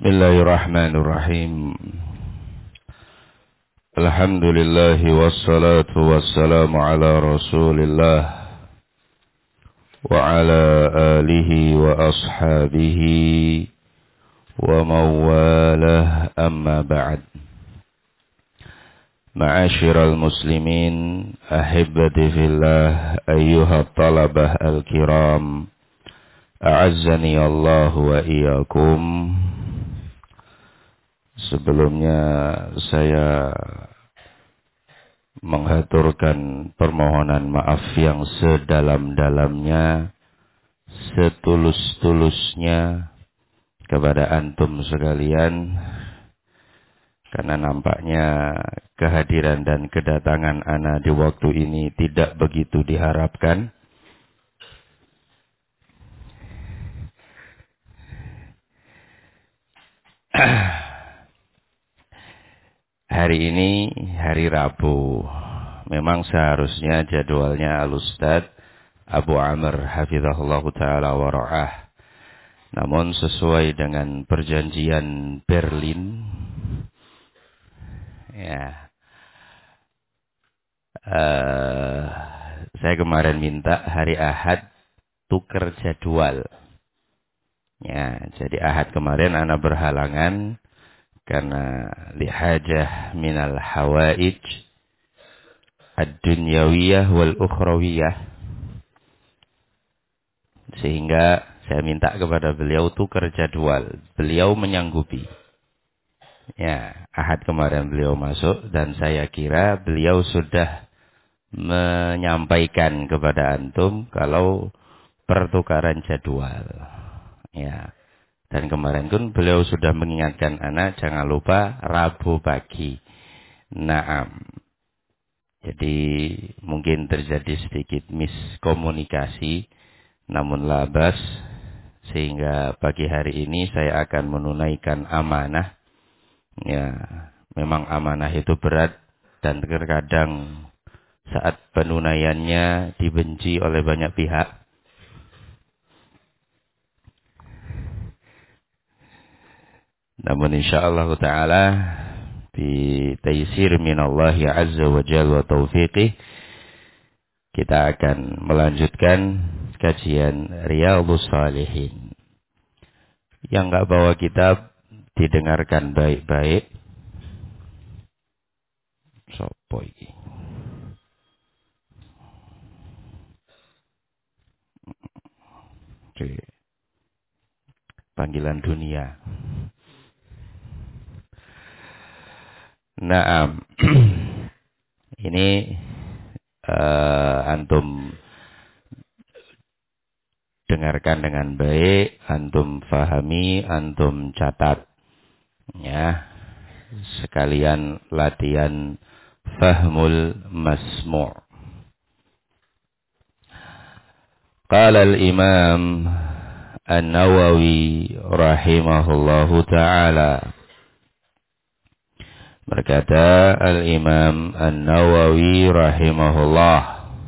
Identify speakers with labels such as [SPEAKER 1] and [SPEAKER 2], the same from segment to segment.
[SPEAKER 1] Bismillahirrahmanirrahim. Alhamdulillah wassalatu wassalamu ala Rasulillah wa ala alihi wa ashabihi wa mawalah, amma ba'd. Ma'asyiral muslimin, ahibbati fillah, ayyuhat talabah al-kiram, a'azzani Allah wa iyyakum. Sebelumnya saya menghaturkan permohonan maaf yang sedalam-dalamnya, setulus-tulusnya kepada antum sekalian, karena nampaknya kehadiran dan kedatangan ana di waktu ini tidak begitu diharapkan. Hari ini hari Rabu. Memang seharusnya jadwalnya Al-Ustadz Abu Amr hafizahullah ta'ala wa ra'ah. Namun sesuai dengan perjanjian Berlin, ya, saya kemarin minta hari Ahad tuker jadwal. Ya, jadi Ahad kemarin ana berhalangan karena lihajah minal hawaij ad-dunyawiyah wal ukhrawiyah, sehingga saya minta kepada beliau tukar jadwal. Beliau menyanggupi. Ya, Ahad kemarin beliau masuk dan saya kira beliau sudah menyampaikan kepada antum kalau pertukaran jadwal. Ya. Dan kemarin pun beliau sudah mengingatkan anak, jangan lupa Rabu pagi. Naam. Jadi mungkin terjadi sedikit miskomunikasi, namun labas, sehingga pagi hari ini saya akan menunaikan amanah. Ya, memang amanah itu berat dan terkadang saat penunaiannya dibenci oleh banyak pihak. Namun insyaallah ta'ala bi taysir minallahi azza wa jalla wa taufiqih, kita akan melanjutkan kajian Riyadhus Shalihin. Yang enggak bawa kitab didengarkan baik-baik. Sopo iki? Oke. Panggilan dunia. Naam. Ini antum dengarkan dengan baik, antum fahami, antum catat. Ya. Sekalian latihan fahmul masmu'. Qala al-Imam An-Nawawi rahimahullahu ta'ala. Berkata Al-Imam An-Nawawi rahimahullah,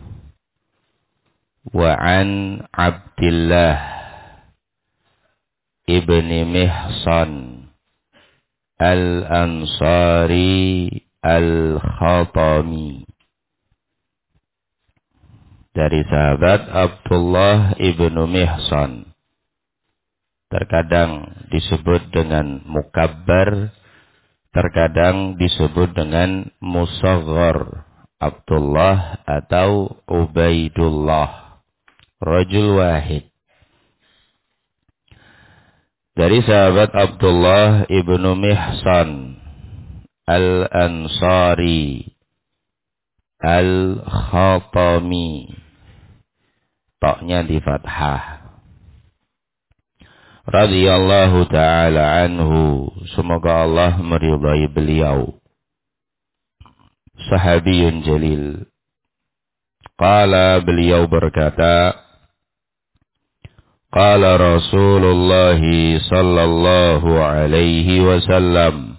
[SPEAKER 1] wa an Abdillah ibni Mihsan Al-Ansari Al-Khatami, dari sahabat Abdullah ibnu Mihsan, terkadang disebut dengan mukabbar, terkadang disebut dengan musaghar, Abdullah atau Ubaidullah, rajul wahid. Dari sahabat Abdullah ibnu Mihsan Al-Ansari Al-Khatami, toknya di fathah. Radhiyallahu ta'ala anhu, semoga Allah meridai beliau. Sahabiyun jalil. Qala, beliau berkata, qala Rasulullah sallallahu alaihi wasallam,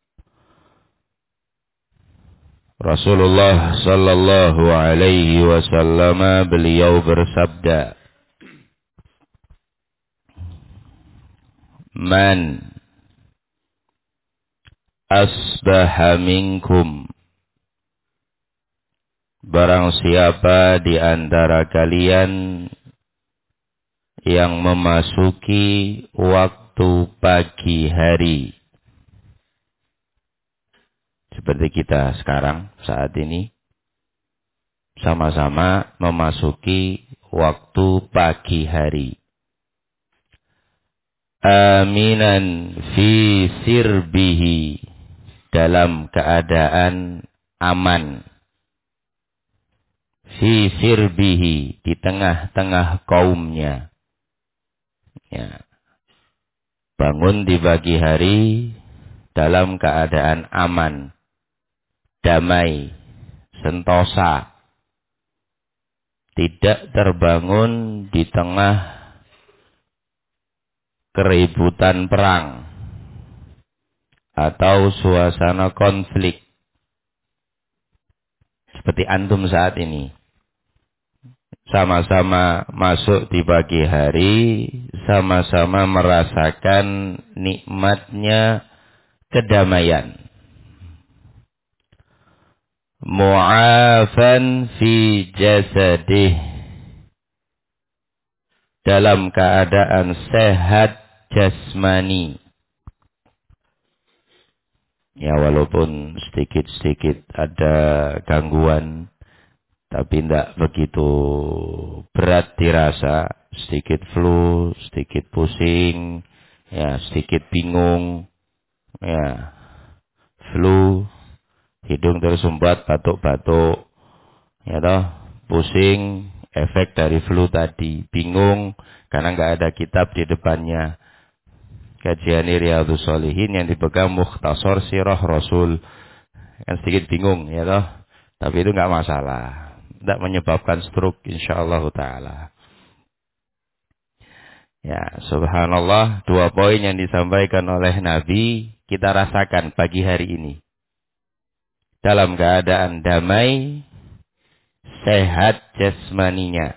[SPEAKER 1] Rasulullah sallallahu alaihi wasallam beliau bersabda, Man asbaha minkum, barang siapa di antara kalian yang memasuki waktu pagi hari, seperti kita sekarang saat ini sama-sama memasuki waktu pagi hari, aminan fi sirbihi, dalam keadaan aman, fi sirbihi, di tengah-tengah kaumnya. Ya. Bangun di pagi hari dalam keadaan aman, damai, sentosa, tidak terbangun di tengah keributan perang atau suasana konflik seperti antum saat ini. Sama-sama masuk di pagi hari, sama-sama merasakan nikmatnya kedamaian. Mu'afan fi jasadih, dalam keadaan sehat jasmani. Ya, walaupun sedikit-sedikit ada gangguan, tapi tidak begitu berat dirasa. Sedikit flu, sedikit pusing, ya, sedikit bingung, ya, flu, hidung tersumbat, batuk-batuk, ya toh, pusing, efek dari flu tadi, bingung karena nggak ada kitab di depannya. Kajian Riyadhus Shalihin yang dipegang Mukhtasar Sirah Rasul, kan sedikit bingung, ya toh, tapi itu nggak masalah, tidak menyebabkan stroke insyaallah taala. Ya, subhanallah, 2 poin yang disampaikan oleh Nabi kita rasakan pagi hari ini. Dalam keadaan damai, sehat jasmaninya.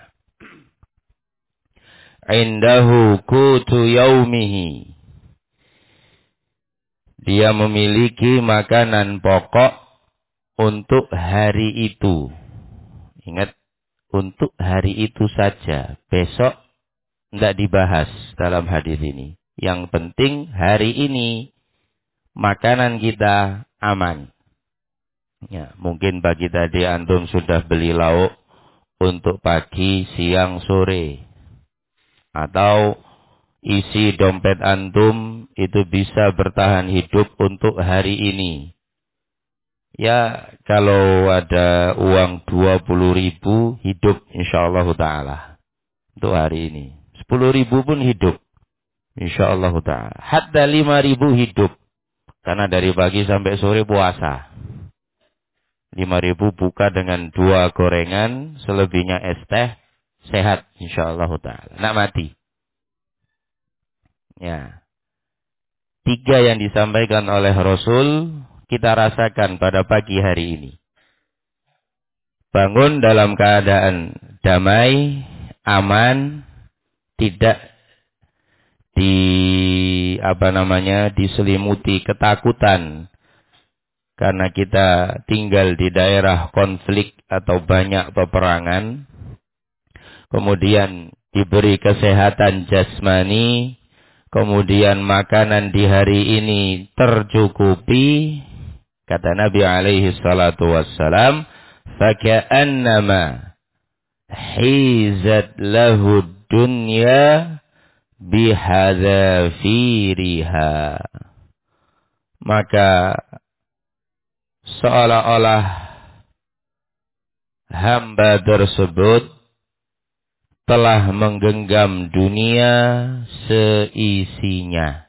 [SPEAKER 1] Indahu kutu yaumihi, dia memiliki makanan pokok untuk hari itu. Ingat, untuk hari itu saja. Besok tidak dibahas dalam hadis ini. Yang penting hari ini makanan kita aman. Ya, mungkin pagi tadi antum sudah beli lauk untuk pagi, siang, sore. Atau isi dompet antum itu bisa bertahan hidup untuk hari ini. Ya, kalau ada uang 20.000 hidup insyaallah taala untuk hari ini. 10.000 pun hidup insyaallah taala. Hatta 5.000 hidup. Karena dari pagi sampai sore puasa. 5.000 buka dengan 2 gorengan, selebihnya es teh, sehat insyaallah taala. Nggak mati. Ya. 3 yang disampaikan oleh Rasul kita rasakan pada pagi hari ini. Bangun dalam keadaan damai, aman, tidak diselimuti ketakutan karena kita tinggal di daerah konflik atau banyak peperangan. Kemudian diberi kesehatan jasmani, kemudian makanan di hari ini tercukupi. Kata Nabi alaihi salatu wassalam, faka'annama hizat lahu dunya bihadzafiriha. Maka seolah-olah hamba tersebut telah menggenggam dunia seisinya.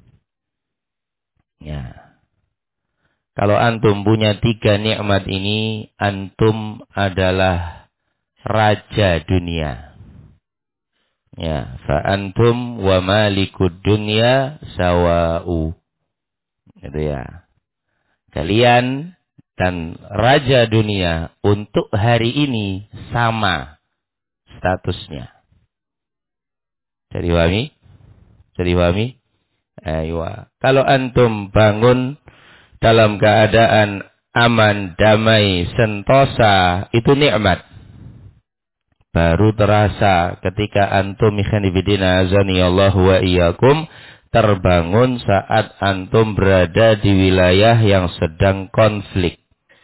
[SPEAKER 1] Ya. Kalau antum punya 3 nikmat ini, antum adalah raja dunia. Ya, fa antum wa malikud dunya sawa'u. Itu ya. Kalian dan raja dunia untuk hari ini sama statusnya. Jadi pahami? Jadi pahami? Ayo. Kalau antum bangun dalam keadaan aman, damai, sentosa, itu nikmat. Baru terasa ketika antum ikhwanifidina azanillahu wa iyyakum terbangun saat antum berada di wilayah yang sedang konflik.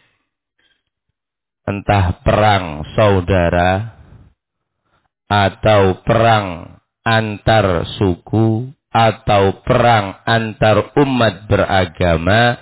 [SPEAKER 1] Entah perang saudara atau perang antar suku atau perang antar umat beragama.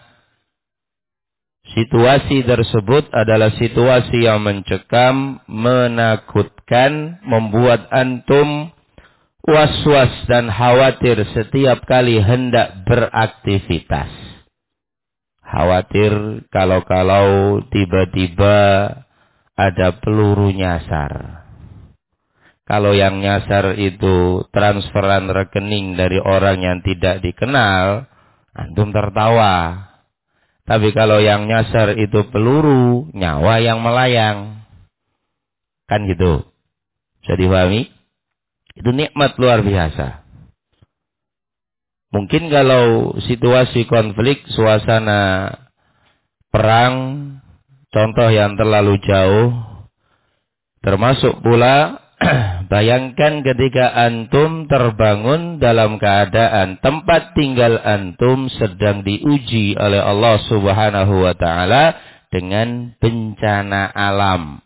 [SPEAKER 1] Situasi tersebut adalah situasi yang mencekam, menakutkan, membuat antum was-was dan khawatir setiap kali hendak beraktivitas. Khawatir kalau tiba-tiba ada peluru nyasar. Kalau yang nyasar itu transferan rekening dari orang yang tidak dikenal, antum tertawa. Tapi kalau yang nyasar itu peluru, nyawa yang melayang. Kan gitu. Bisa dipahami? Itu nikmat luar biasa. Mungkin kalau situasi konflik, suasana perang, contoh yang terlalu jauh, termasuk pula bayangkan ketika antum terbangun dalam keadaan tempat tinggal antum sedang diuji oleh Allah Subhanahu wa taala dengan bencana alam.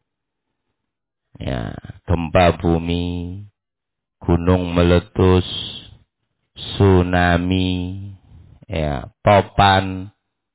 [SPEAKER 1] Ya, gempa bumi, gunung meletus, tsunami, ya, topan,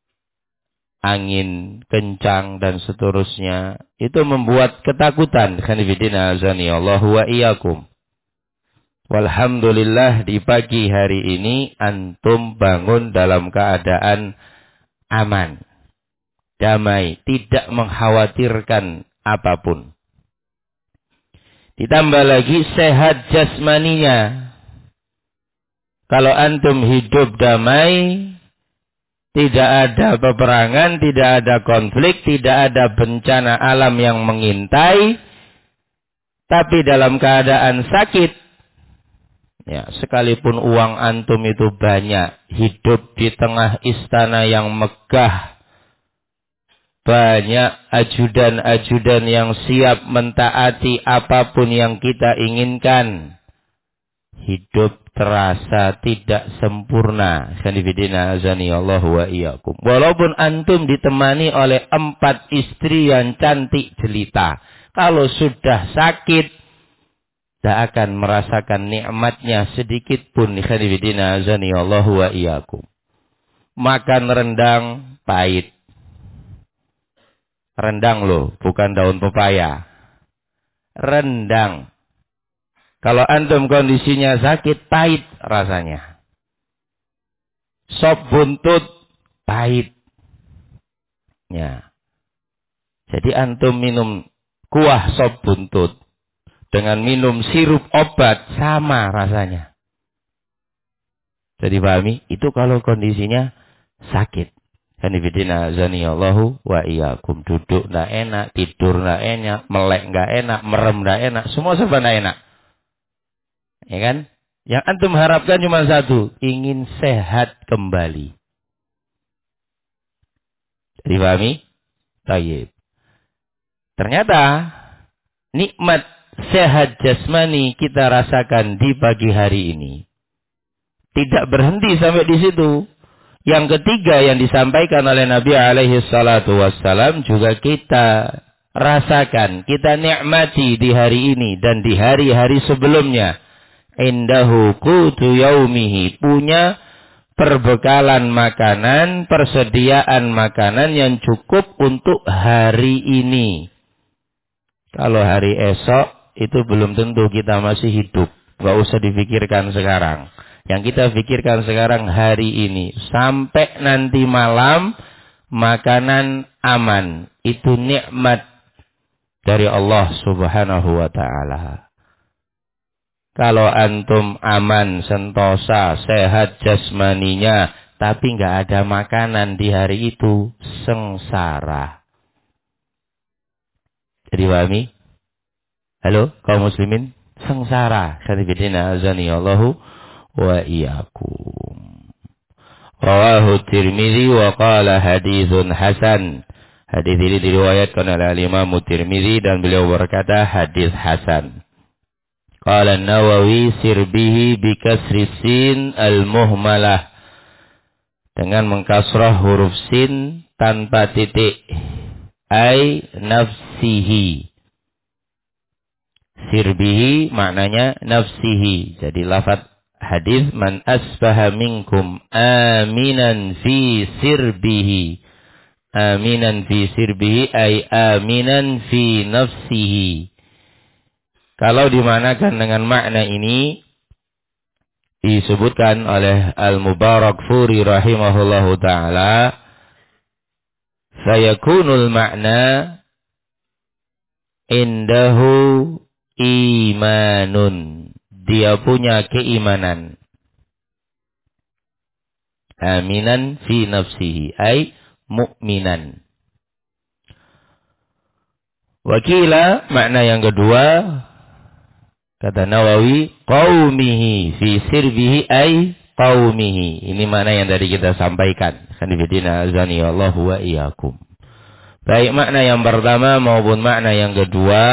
[SPEAKER 1] angin kencang dan seterusnya, itu membuat ketakutan. Khanifidina azani Allahu wa iyyakum. Walhamdulillah di pagi hari ini antum bangun dalam keadaan aman, damai, tidak mengkhawatirkan apapun. Ditambah lagi sehat jasmaninya. Kalau antum hidup damai, tidak ada peperangan, tidak ada konflik, tidak ada bencana alam yang mengintai, tapi dalam keadaan sakit, ya, sekalipun uang antum itu banyak, hidup di tengah istana yang megah, banyak ajudan-ajudan yang siap mentaati apapun yang kita inginkan, hidup terasa tidak sempurna. Khanifidina azani Allahu wa iyyakum. Walaupun antum ditemani oleh 4 istri yang cantik jelita, kalau sudah sakit tidak akan merasakan nikmatnya sedikit pun. Khanifidina azani Allahu wa iyyakum. Makan rendang pahit. Rendang loh, bukan daun pepaya. Rendang. Kalau antum kondisinya sakit, pahit rasanya. Sop buntut, pahit. Ya. Jadi antum minum kuah sop buntut dengan minum sirup obat, sama rasanya. Jadi pahami? Itu kalau kondisinya sakit. Hanifidina zaniyallahu wa iyyakum. Duduk nggak enak, tidur nggak enak, melek nggak enak, merem nggak enak, semua serba nggak enak. Ya kan? Yang antum harapkan cuma satu, ingin sehat kembali. Dipahami? Tayyib. Ternyata nikmat sehat jasmani kita rasakan di pagi hari ini. Tidak berhenti sampai di situ. Yang ketiga yang disampaikan oleh Nabi alaihi salatu wassalam juga kita rasakan, kita nikmati di hari ini dan di hari-hari sebelumnya. Indahu qutu yaumihi, punya perbekalan makanan, persediaan makanan yang cukup untuk hari ini. Kalau hari esok itu belum tentu kita masih hidup. Gak usah dipikirkan sekarang. Yang kita pikirkan sekarang hari ini. Sampai nanti malam makanan aman. Itu nikmat dari Allah Subhanahu wa ta'ala. Kalau antum aman, sentosa, sehat jasmaninya, tapi nggak ada makanan di hari itu, sengsara. Jadi pahami? Halo, kaum muslimin? Sengsara. Khanifidina azani Allahu wa iyyakum. Rawahu Tirmidzi wa qala haditsun hasan. Hadis ini diriwayatkan oleh Imam Tirmidzi dan beliau berkata hadis hasan. Qala An-Nawawi sirbihi bi kasri sin al-muhmalah, dengan mengkasrah huruf sin tanpa titik, ai nafsihi. Sirbihi maknanya nafsihi. Jadi lafaz hadis man asbaha minkum aminan fi sirbihi. Aminan fi sirbihi ay aminan fi nafsihi. Kalau dimanakan dengan makna ini disebutkan oleh Al-Mubarakfuri rahimahullahu ta'ala, sayakunul makna indahu imanun. Dia punya keimanan. Aminan fi nafsihi ay mu'minan. Wakila makna yang kedua, kata Nawawi, qaumihi fi sirbihi ay qaumihi. Ini makna yang tadi kita sampaikan. Khanifidina azani Allah wa iyyakum. Baik makna yang pertama maupun makna yang kedua,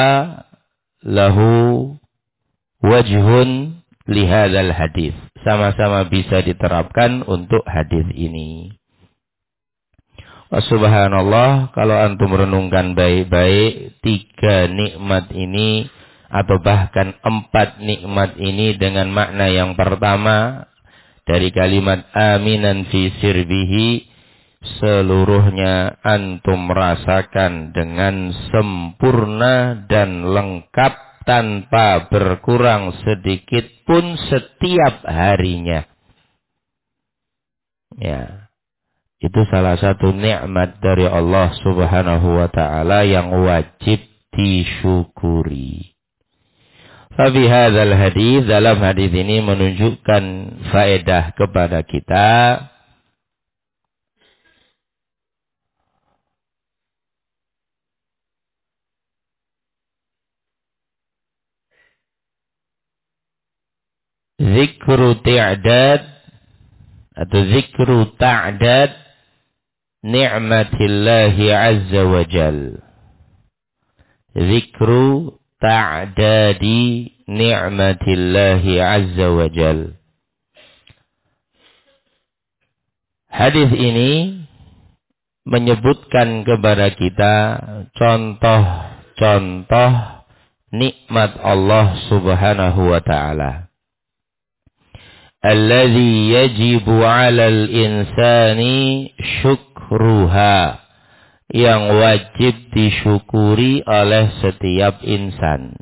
[SPEAKER 1] lahu wajhun lihadzal hadis. Sama-sama bisa diterapkan untuk hadis ini. Subhanallah, kalau antum renungkan baik-baik, 3 nikmat ini atau bahkan 4 nikmat ini dengan makna yang pertama dari kalimat aminan fi sirbihi, seluruhnya antum rasakan dengan sempurna dan lengkap tanpa berkurang sedikit pun setiap harinya. Ya. Itu salah satu nikmat dari Allah Subhanahu wa ta'ala yang wajib disyukuri. Fabi hadzal hadis, dalam hadis ini menunjukkan faedah kepada kita zikru ta'dad atau zikru ta'dad ni'matillahi azza wa jal. Zikru ta'dadi ni'matillahi azza wa jal. Hadis ini menyebutkan kepada kita contoh-contoh nikmat Allah Subhanahu wa ta'ala. Alladzi yajibu 'alal insani syukruha, yang wajib disyukuri oleh setiap insan.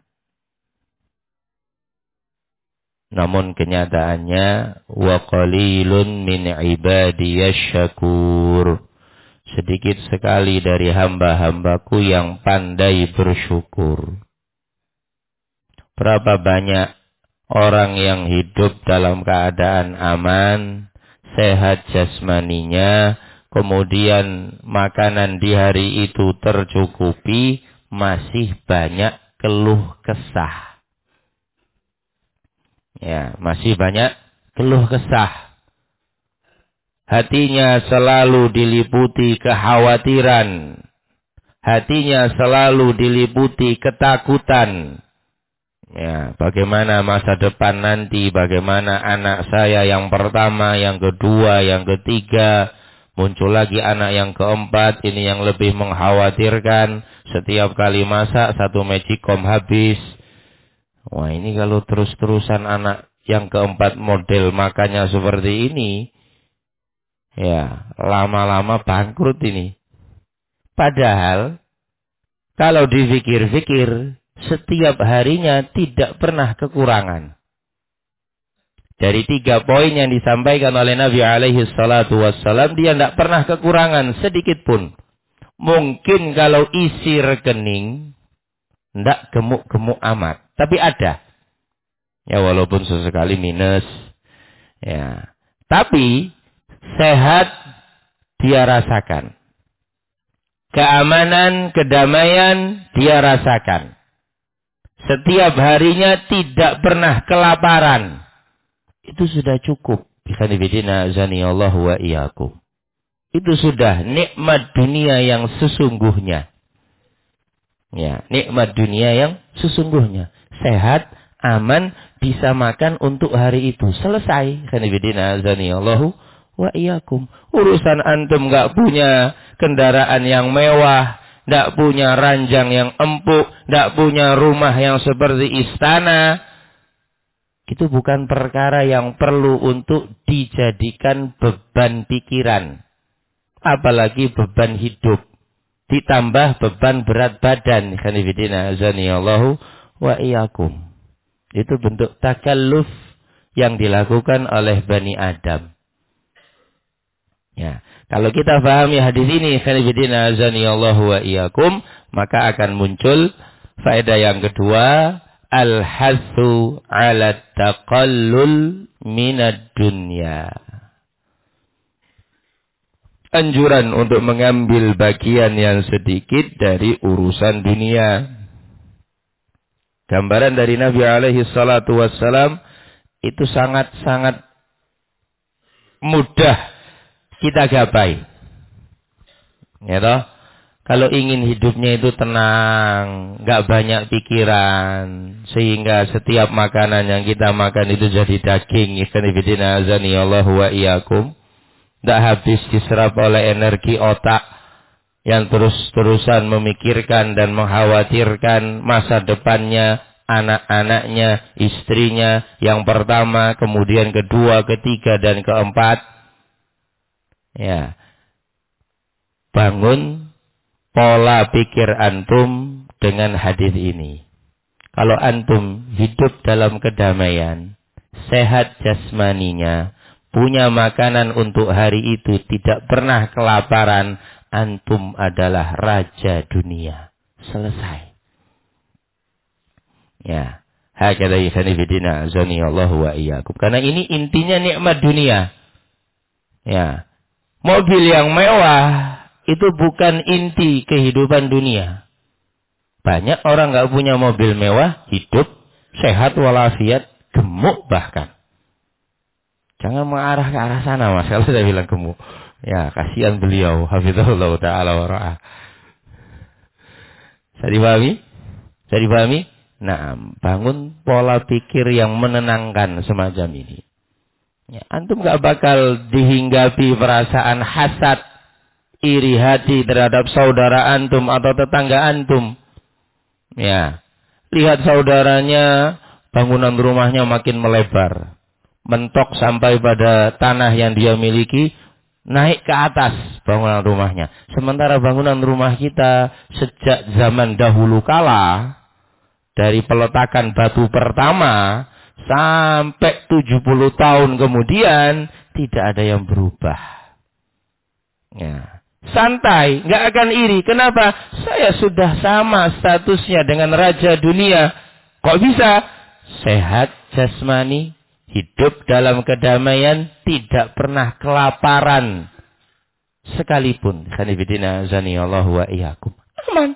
[SPEAKER 1] Namun kenyataannya wa qalilun min ibadiyash syakur, sedikit sekali dari hamba-hambaku yang pandai bersyukur. Berapa banyak orang yang hidup dalam keadaan aman, sehat jasmaninya, kemudian makanan di hari itu tercukupi, masih banyak keluh kesah. Ya, masih banyak keluh kesah. Hatinya selalu diliputi kekhawatiran. Hatinya selalu diliputi ketakutan. Ya, bagaimana masa depan nanti, bagaimana anak saya yang pertama, yang kedua, yang ketiga, muncul lagi anak yang keempat, ini yang lebih mengkhawatirkan. Setiap kali masak 1 magicom habis. Wah, ini kalau terus-terusan anak yang keempat model makannya seperti ini, ya, lama-lama bangkrut ini. Padahal, kalau dipikir-pikir, setiap harinya tidak pernah kekurangan. Dari 3 poin yang disampaikan oleh Nabi alaihi salatu wassalam, dia tidak pernah kekurangan sedikit pun. Mungkin kalau isi rekening, tidak gemuk-gemuk amat. Tapi ada. Ya, walaupun sesekali minus. Ya. Tapi, sehat dia rasakan. Keamanan, kedamaian dia rasakan. Setiap harinya tidak pernah kelaparan. Itu sudah cukup. Ikhwanifidina azanillahu wa iyyakum. Itu sudah nikmat dunia yang sesungguhnya. Ya, nikmat dunia yang sesungguhnya. Sehat, aman, bisa makan untuk hari itu. Selesai. Ikhwanifidina azanillahu wa iyyakum. Urusan antum enggak punya kendaraan yang mewah, enggak punya ranjang yang empuk, enggak punya rumah yang seperti istana, itu bukan perkara yang perlu untuk dijadikan beban pikiran. Apalagi beban hidup. Ditambah beban berat badan. Khanifidina azanillahu wa iyyakum. Itu bentuk takalluf yang dilakukan oleh Bani Adam. Ya, kalau kita pahami hadis ini, khanifidina azanillahu wa iyyakum, maka akan muncul faedah yang kedua, al-hathu ala taqallul minad dunya. Anjuran untuk mengambil bagian yang sedikit dari urusan dunia. Gambaran dari Nabi alaihi salatu wassalam itu sangat-sangat mudah kita gapai. Ya toh? Kalau ingin hidupnya itu tenang, nggak banyak pikiran, sehingga setiap makanan yang kita makan itu jadi daging. Ikhwanifidina azanillahu wa iyyakum. Tidak habis diserap oleh energi otak yang terus-terusan memikirkan dan mengkhawatirkan masa depannya, anak-anaknya, istrinya, yang pertama, kemudian kedua, ketiga, dan keempat. Ya, bangun pola pikir antum dengan hadis ini. Kalau antum hidup dalam kedamaian, sehat jasmaninya, punya makanan untuk hari itu, tidak pernah kelaparan, antum adalah raja dunia. Selesai. Ya. Hakadha ikhwanifidina azanillahu wa iyyakum. Karena ini intinya nikmat dunia. Ya. Mobil yang mewah itu bukan inti kehidupan dunia. Banyak orang nggak punya mobil mewah, hidup sehat walafiat, gemuk bahkan. Jangan mengarah ke arah sana, Mas. Kalau saya bilang gemuk, ya kasihan beliau. Hafizahullah ta'ala wa ra'ah. Saya dipahami? Saya dipahami? Nah, bangun pola pikir yang menenangkan semacam ini. Ya, antum gak bakal dihinggapi perasaan hasad, iri hati terhadap saudara antum atau tetangga antum. Ya, lihat saudaranya, bangunan rumahnya makin melebar. Mentok sampai pada tanah yang dia miliki, naik ke atas bangunan rumahnya. Sementara bangunan rumah kita sejak zaman dahulu kala, dari peletakan batu pertama sampai 70 tahun kemudian, tidak ada yang berubah. Ya. Santai, nggak akan iri. Kenapa? Saya sudah sama statusnya dengan raja dunia. Kok bisa? Sehat jasmani, hidup dalam kedamaian, tidak pernah kelaparan sekalipun. Khanifidina azanillahu wa iyyakum. Aman.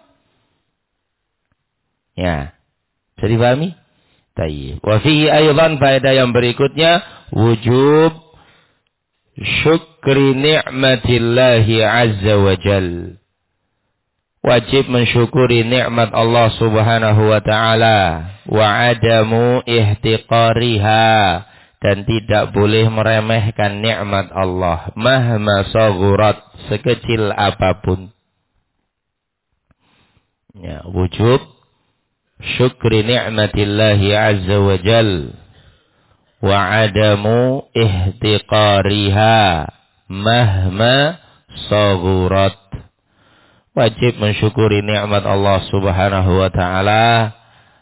[SPEAKER 1] Ya. Bisa dipahami? Tayyib. Wa fihi aydan, faedah yang berikutnya, wujub syukri ni'matillahi azza wa jal. Wajib mensyukuri nikmat Allah subhanahu wa ta'ala. Wa adamu ihtiqariha. Dan tidak boleh meremehkan nikmat Allah. Mahma saghurat, sekecil apapun. Ya, wujub syukri ni'matillahi azza wa jal. Wa adamu ihtiqariha. Mahma saghurat. Wajib mensyukuri nikmat Allah subhanahu wa ta'ala.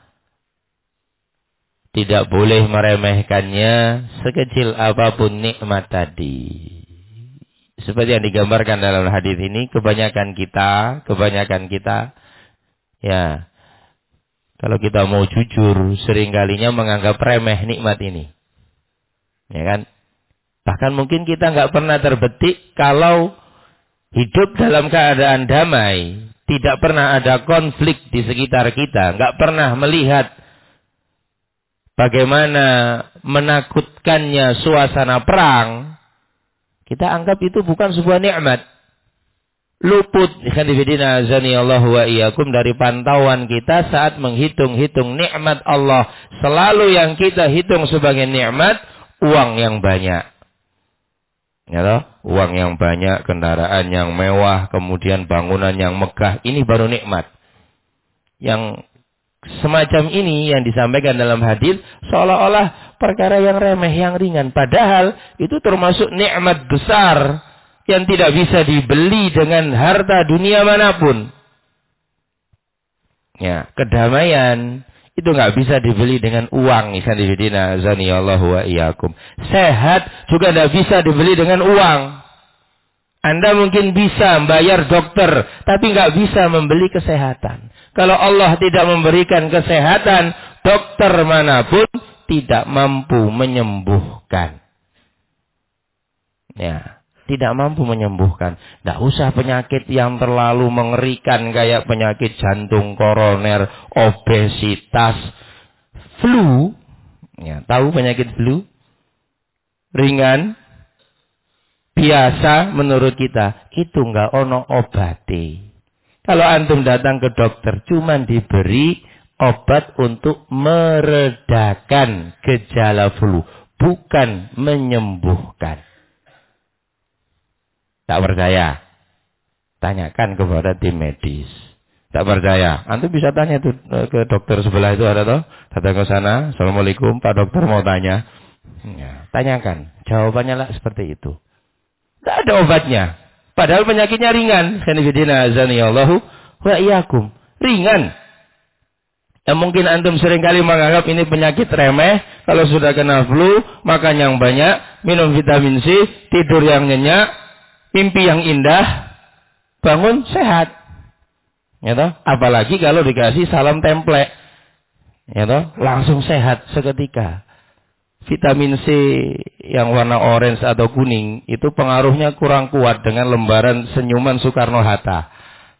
[SPEAKER 1] Tidak boleh meremehkannya sekecil apapun nikmat tadi. Seperti yang digambarkan dalam hadis ini, kebanyakan kita, ya, kalau kita mau jujur, seringkalinya menganggap remeh nikmat ini. Ya kan? Bahkan mungkin kita nggak pernah terbetik kalau hidup dalam keadaan damai, tidak pernah ada konflik di sekitar kita, nggak pernah melihat bagaimana menakutkannya suasana perang, kita anggap itu bukan sebuah nikmat. Luput ikhwanifidina azanillahu wa iyyakum dari pantauan kita saat menghitung-hitung nikmat Allah. Selalu yang kita hitung sebagai nikmat uang yang banyak. Ya toh? Uang yang banyak, kendaraan yang mewah, kemudian bangunan yang megah, ini baru nikmat. Yang semacam ini yang disampaikan dalam hadis seolah-olah perkara yang remeh, yang ringan, padahal itu termasuk nikmat besar yang tidak bisa dibeli dengan harta dunia manapun. Ya, kedamaian itu nggak bisa dibeli dengan uang. Ikhwanifidina azanillahu wa iyyakum. Sehat juga nggak bisa dibeli dengan uang. Anda mungkin bisa bayar dokter, tapi nggak bisa membeli kesehatan. Kalau Allah tidak memberikan kesehatan, dokter manapun tidak mampu menyembuhkan. Ya. Tidak mampu menyembuhkan. Tidak usah penyakit yang terlalu mengerikan kayak penyakit jantung koroner, obesitas, flu. Ya, tahu penyakit flu? Ringan, biasa menurut kita. Itu enggak ono obati. Kalau antum datang ke dokter, cuma diberi obat untuk meredakan gejala flu, bukan menyembuhkan. Tak percaya? Tanyakan kepada tim medis. Tak percaya? Antum bisa tanya tuh ke dokter sebelah itu ada toh? Datang ke sana, assalamualaikum Pak Dokter mau tanya. Ya, tanyakan. Jawabannya lah seperti itu. Tak ada obatnya. Padahal penyakitnya ringan. Khanifidina azanillahu wa iyyakum. Ringan. Yang mungkin antum seringkali menganggap ini penyakit remeh. Kalau sudah kena flu, makan yang banyak, minum vitamin C, tidur yang nyenyak, mimpi yang indah, bangun sehat. Ya toh? Apalagi kalau dikasih salam template. Ya toh? Langsung sehat seketika. Vitamin C yang warna orange atau kuning itu pengaruhnya kurang kuat dengan lembaran senyuman Soekarno-Hatta.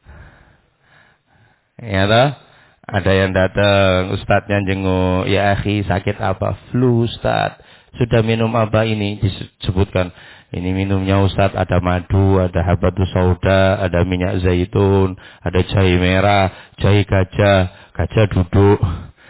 [SPEAKER 1] Ya toh? Ada yang datang, ustadznya jenguk, ya akhi sakit apa? Flu ustadz. Sudah minum apa ini? Disebutkan. Ini minumnya Ustaz, ada madu, ada habatus sauda, ada minyak zaitun, ada jahe merah, jahe gajah, gajah duduk.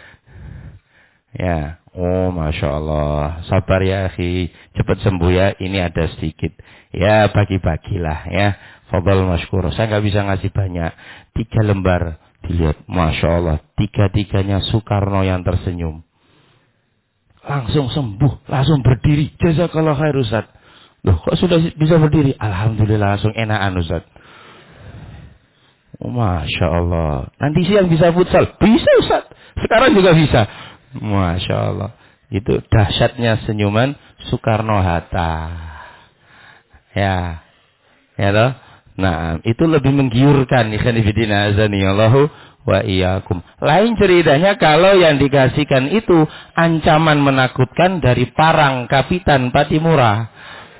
[SPEAKER 1] Ya, oh Masya Allah, sabar ya akhi, cepat sembuh ya, ini ada sedikit. Ya, bagi-bagilah ya, fadhal masykur. Saya nggak bisa ngasih banyak, 3 lembar, dilihat, Masya Allah, 3-tiganya Soekarno yang tersenyum. Langsung sembuh, langsung berdiri, jazakallah khair Ustaz. Loh, kok sudah bisa berdiri? Alhamdulillah, langsung enakan Ustaz. Oh, Masya Allah. Nanti siang bisa futsal? Bisa Ustaz. Sekarang juga bisa. Masya Allah. Itu dahsyatnya senyuman Soekarno-Hatta. Ya. Ya toh? Nah, itu lebih menggiurkan. Ikhwanifidina azanillahu wa iyyakum. Lain ceritanya kalau yang dikasihkan itu ancaman menakutkan dari parang Kapitan Patimura.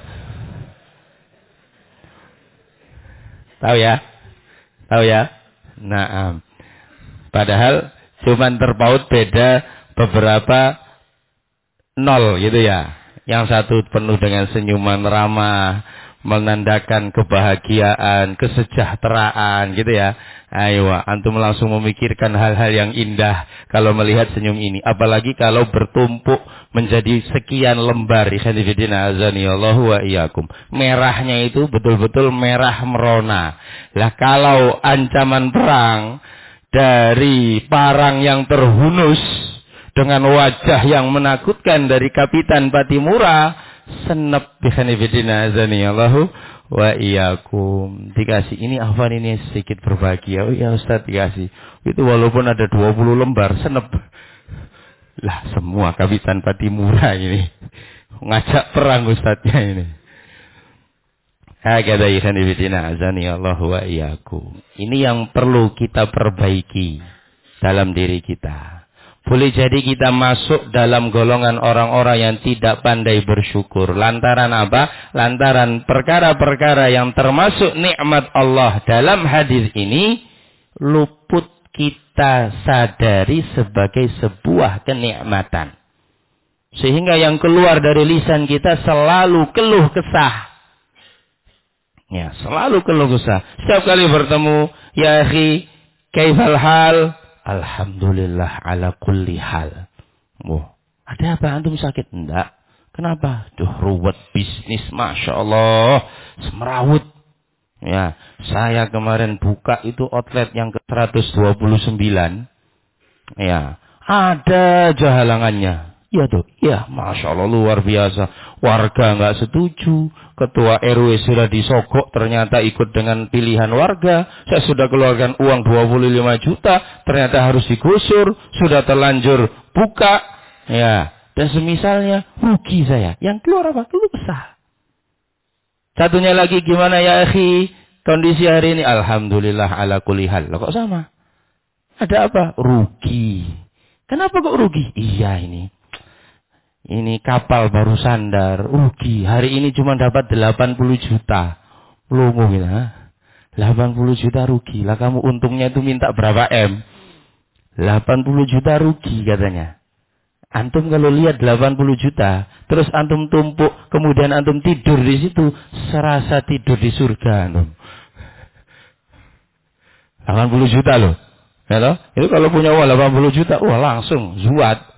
[SPEAKER 1] Tahu ya? Tahu ya? Nah, padahal cuman terpaut beda beberapa 0 gitu ya. Yang satu penuh dengan senyuman ramah, menandakan kebahagiaan, kesejahteraan gitu ya. Ayo, antum langsung memikirkan hal-hal yang indah kalau melihat senyum ini. Apalagi kalau bertumpuk menjadi sekian lembar. Ikhwanifidina azanillahu wa iyyakum. Merahnya itu betul-betul merah merona. Lah kalau ancaman perang dari parang yang terhunus dengan wajah yang menakutkan dari Kapitan Patimura, senep bihanifidina azanillahu wa iyyakum. Dikasih ini Afwan, ini sedikit berbagi. Oh ya Ustaz, dikasih. Itu walaupun ada 20 lembar, senep. Lah semua Kapitan Patimura ini ngajak perang Ustaznya ini. Hakadha ikhwanifidina azanillahu wa iyyakum. Ini yang perlu kita perbaiki dalam diri kita. Boleh jadi kita masuk dalam golongan orang-orang yang tidak pandai bersyukur. Lantaran apa? Lantaran perkara-perkara yang termasuk nikmat Allah dalam hadis ini luput kita sadari sebagai sebuah kenikmatan. Sehingga yang keluar dari lisan kita selalu keluh kesah. Ya, selalu keluh kesah. Setiap kali bertemu, ya akhi, kaifal hal? Alhamdulillah ala kulli hal. Wah, ada apa, antum sakit? Enggak. Kenapa? Duh, ruwet bisnis, Masya Allah. Semerawut. Ya, saya kemarin buka itu outlet yang ke-129. Ya, ada aja halangannya. Ya tuh, ya Masya Allah luar biasa. Warga nggak setuju. Ketua RW sudah disogok, ternyata ikut dengan pilihan warga. Saya sudah keluarkan uang 25 juta, ternyata harus digusur. Sudah terlanjur buka. Ya, dan semisalnya rugi saya. Yang keluar apa? Keluh kesah. Satunya lagi, gimana ya akhi? Kondisi hari ini alhamdulillah ala kulli hal. Loh, kok sama? Ada apa? Rugi. Kenapa kok rugi? Iya ini kapal baru sandar, rugi. Hari ini cuma dapat 80 juta. Lomo gitu, 80 juta rugi. Lah kamu untungnya itu minta berapa M? 80 juta rugi katanya. Antum kalau lihat 80 juta, terus antum tumpuk, kemudian antum tidur di situ, serasa tidur di surga antum. 80 juta loh. Ya toh? Itu kalau punya uang 80 juta, wah langsung zuat.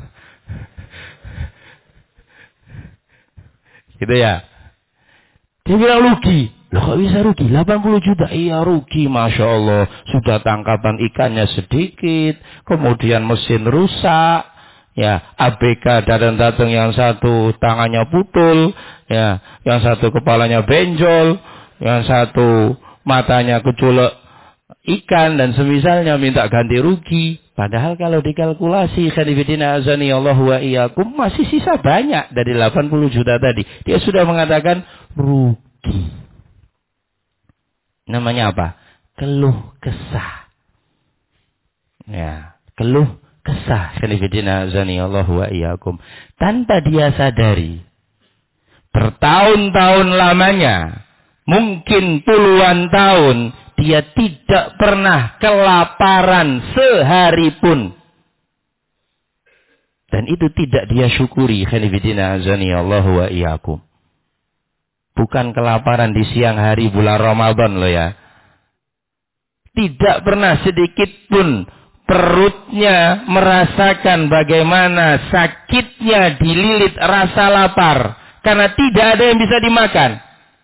[SPEAKER 1] Gitu ya. Dia bilang rugi. Loh kok bisa rugi? 80 juta. Iya rugi, Masya Allah. Sudah tangkapan ikannya sedikit. Kemudian mesin rusak. Ya, ABK datang yang satu tangannya putul. Ya, yang satu kepalanya benjol. Yang satu matanya keculek ikan dan semisalnya, minta ganti rugi. Padahal kalau dikalkulasi, khanifidina azani Allah wa iyyakum, masih sisa banyak dari 80 juta tadi. Dia sudah mengatakan rugi. Namanya apa? Keluh kesah. Ya, keluh kesah. Khanifidina azani Allah wa iyyakum. Tanpa dia sadari, bertahun-tahun lamanya, mungkin puluhan tahun, dia tidak pernah kelaparan sehari pun. Dan itu tidak dia syukuri. Khanifidina azani Allah wa iyyakum. Bukan kelaparan di siang hari bulan Ramadan loh ya. Tidak pernah sedikit pun perutnya merasakan bagaimana sakitnya dililit rasa lapar. Karena tidak ada yang bisa dimakan.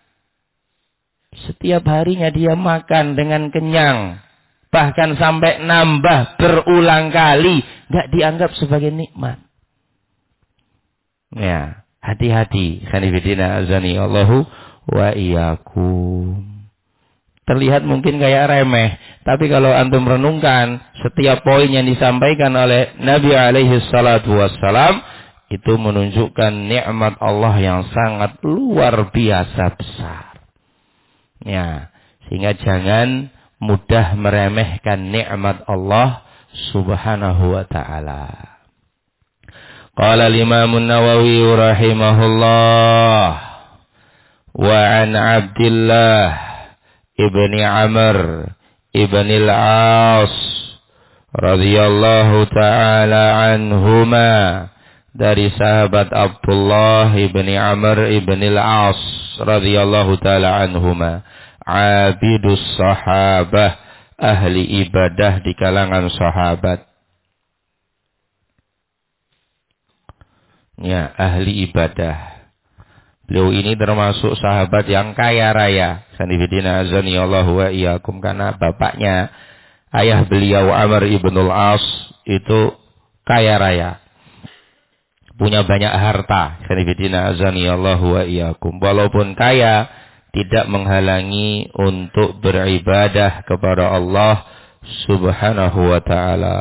[SPEAKER 1] Setiap harinya dia makan dengan kenyang. Bahkan sampai nambah berulang kali. Gak dianggap sebagai nikmat. Ya, hati-hati. Khanifidina azani Allahu wa iyyakum. Terlihat mungkin kayak remeh. Tapi kalau antum renungkan, setiap poin yang disampaikan oleh Nabi alaihi salatu wassalam, itu menunjukkan nikmat Allah yang sangat luar biasa besar. Ya, sehingga jangan mudah meremehkan nikmat Allah Subhanahu wa taala. Qala al-Imam an-Nawawi rahimahullah wa an Abdullah ibni Amr ibni al-As radhiyallahu taala anhuma, dari sahabat Abdullah ibni Amr ibni al-As radhiyallahu taala anhuma, abidus sahabah, ahli ibadah di kalangan sahabat. Ya, ahli ibadah. Beliau ini termasuk sahabat yang kaya raya. Sanifidina azani Allahu wa iyyakum, karena bapaknya, ayah beliau Amr ibn al-As itu kaya raya. Punya banyak harta. Sanifidina azani Allahu wa iyyakum. Walaupun kaya, tidak menghalangi untuk beribadah kepada Allah Subhanahu wa ta'ala.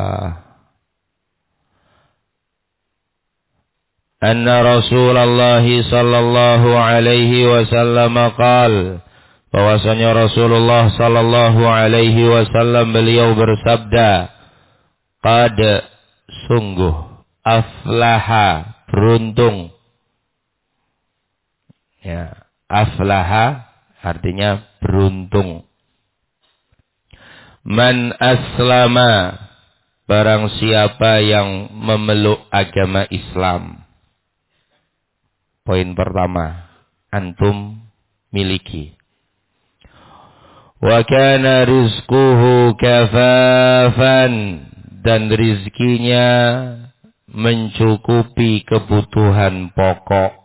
[SPEAKER 1] Anna Rasulullah sallallahu alaihi wasallam qala, bahwasanya Rasulullah sallallahu alaihi wasallam beliau bersabda, qad, sungguh, aflaha, beruntung. Ya, aflaha artinya beruntung. Man aslama, barang siapa yang memeluk agama Islam. Poin pertama, antum miliki. Wa kana rizquhu kafafan, dan rizkinya mencukupi kebutuhan pokok.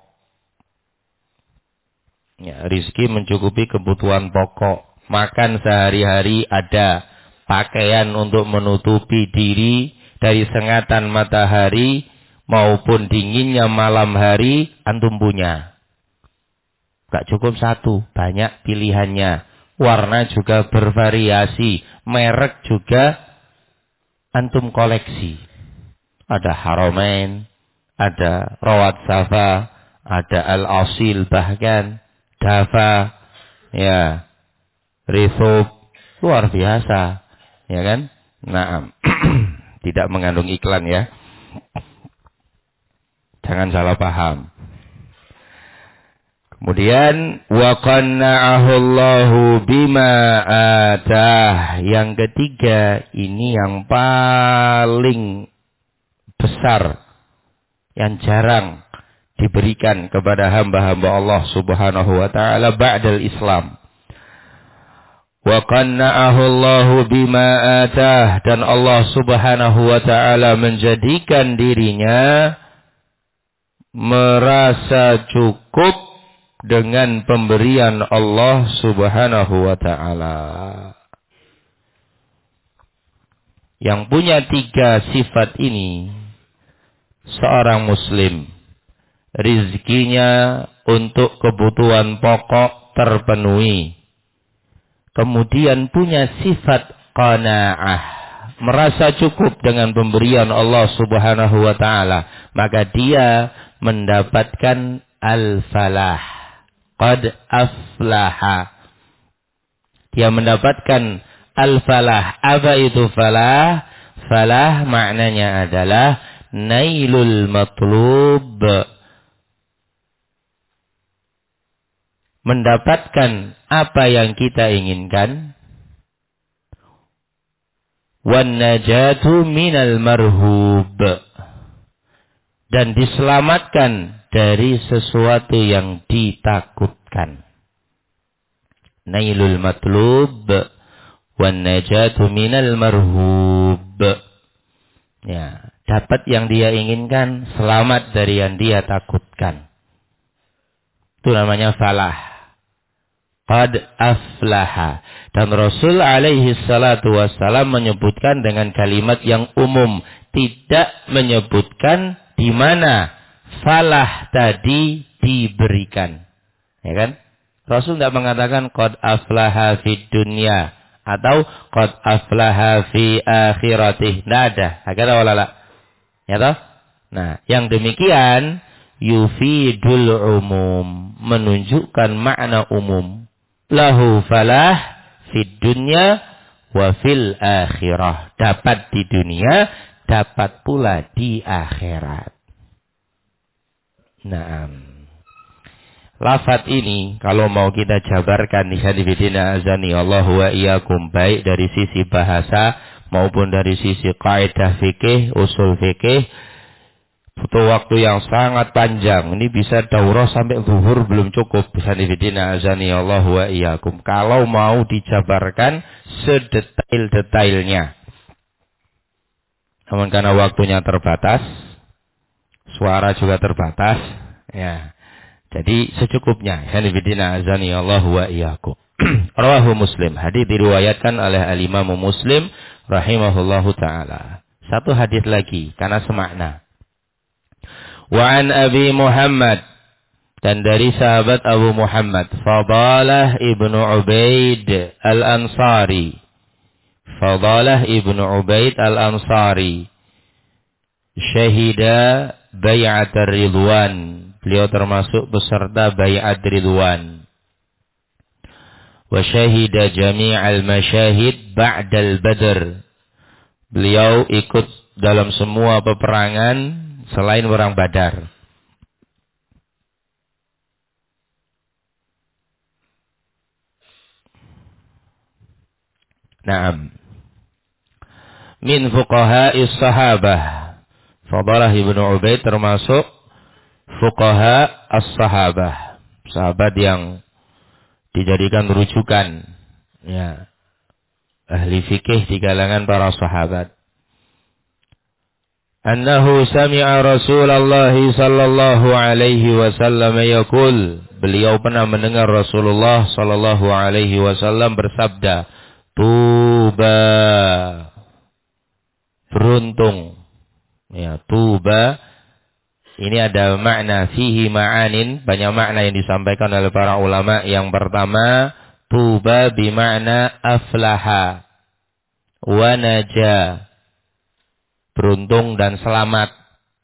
[SPEAKER 1] Ya, rizki mencukupi kebutuhan pokok. Makan sehari-hari ada, pakaian untuk menutupi diri dari sengatan matahari maupun dinginnya malam hari antum punya. Gak cukup satu, banyak pilihannya. Warna juga bervariasi, merek juga antum koleksi. Ada Haramain, ada Rawat Safa, ada Al-Asil, bahkan Dafa, ya, Rithub, luar biasa, ya kan? Nah, tidak mengandung iklan ya. Jangan salah paham. Kemudian wa qanna'ahu Allahu bima atah. Yang ketiga, ini yang paling besar, yang jarang diberikan kepada hamba-hamba Allah Subhanahu wa taala ba'dal Islam. Wa qanna'ahu Allahu bima atah, dan Allah Subhanahu wa taala menjadikan dirinya merasa cukup dengan pemberian Allah Subhanahu wa taala. Yang punya tiga sifat ini seorang muslim, rizkinya untuk kebutuhan pokok terpenuhi. Kemudian punya sifat qanaah, merasa cukup dengan pemberian Allah Subhanahu wa taala, maka dia mendapatkan al-falah. Qad aflaha. Dia mendapatkan al-falah. Apa itu falah? Falah maknanya adalah nailul matlub. Mendapatkan apa yang kita inginkan. Wan najatu minal marhub. Dan diselamatkan dari sesuatu yang ditakutkan. Nailul matlub wan najatu minal marhub. Ya, dapat yang dia inginkan, selamat dari yang dia takutkan. Itu namanya falah. Qad aflaha. Dan Rasul alaihi salatu wassalam menyebutkan dengan kalimat yang umum, tidak menyebutkan di mana falah tadi diberikan. Ya kan? Rasul tidak mengatakan qad aflaha fid dunya atau qad aflaha fi akhiratih. Tidak ada. Ada wala la? Ya toh? Nah, yang demikian yufidul umum, menunjukkan makna umum. Lahu falah fid dunya wa fil akhirah. Dapat di dunia, dapat pula di akhirat. Nah, lafaz ini kalau mau kita jabarkan di haditsina azani Allah wa iyyakum, baik dari sisi bahasa maupun dari sisi kaidah fikih, usul fikih, butuh waktu yang sangat panjang. Ini bisa daurah sampai zuhur belum cukup. Bisa haditsina azani Allah wa iyyakum kalau mau dijabarkan sedetail-detailnya. Namun karena waktunya terbatas, suara juga terbatas, ya. Jadi secukupnya. Hanifidina azani Allah wa iyyakum. Rawahu Muslim. Hadis diriwayatkan oleh al-Imam Muslim rahimahullahu taala. Satu hadis lagi karena semakna. Wa an Abi Muhammad, dan dari sahabat Abu Muhammad, Fadalah ibnu Ubaid al-Ansari. Fadalah ibnu Ubaid al-Ansari syahida bay'at ridwan. Beliau termasuk peserta bay'at ridwan. Wa syahida jami'al masyahid ba'dal badr. Beliau ikut dalam semua peperangan selain perang Badar. Naam. Min fuqaha'is sahabah. Fadalah ibnu Ubaid termasuk fuqaha as-sahabah, sahabat yang dijadikan rujukan, ya, ahli fikih di kalangan para sahabat. Annahu sami'a Rasulullah sallallahu alaihi wasallam yaqul, beliau pernah mendengar Rasulullah sallallahu alaihi wasallam bersabda, tuba, beruntung. Ya, tuba ini ada makna fihi ma'anin, banyak makna yang disampaikan oleh para ulama. Yang pertama, tuba bimakna aflaha wa naja, beruntung dan selamat.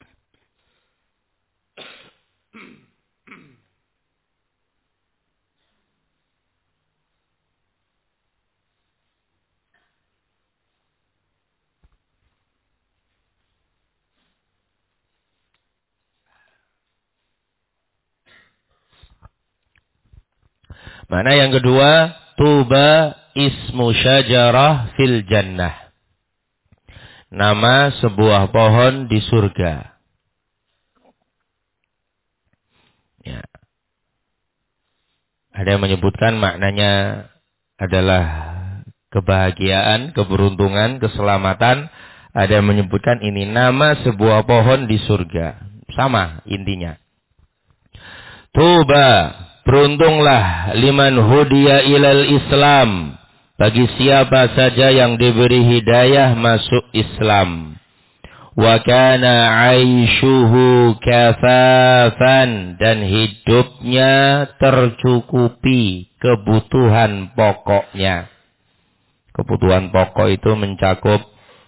[SPEAKER 1] Mana yang kedua, tuba ismu syajarah fil jannah, nama sebuah pohon di surga. Ya. Ada yang menyebutkan maknanya adalah kebahagiaan, keberuntungan, keselamatan. Ada yang menyebutkan ini nama sebuah pohon di surga. Sama intinya. Tuba, beruntunglah liman hudiya ilal Islam, bagi siapa saja yang diberi hidayah masuk Islam. Wa kana aishuhu kafafan, dan hidupnya tercukupi kebutuhan pokoknya. Kebutuhan pokok itu mencakup